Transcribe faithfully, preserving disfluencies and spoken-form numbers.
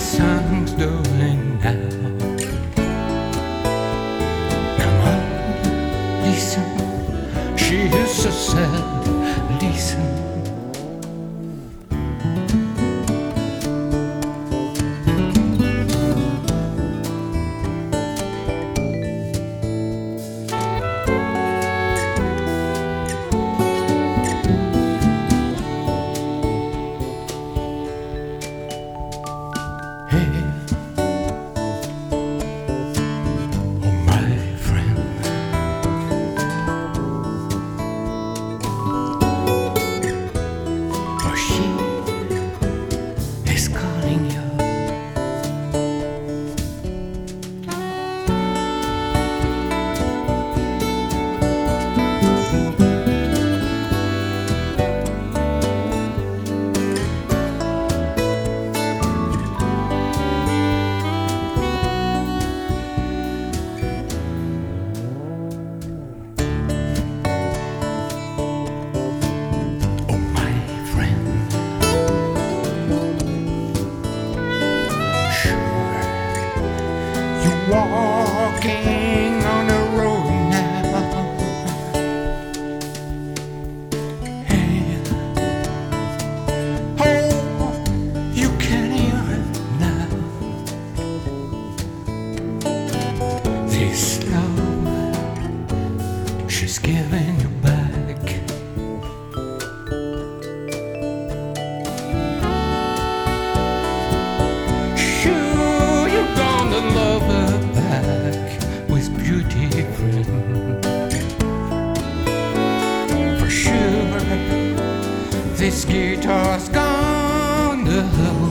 sun's going down. Come on, listen, she is so sad, listen. Walking on the road now. Hey, oh, you can hear it now. This love she's giving you back. Sure, you're gonna love her with beauty, friend. For sure, this guitar's gonna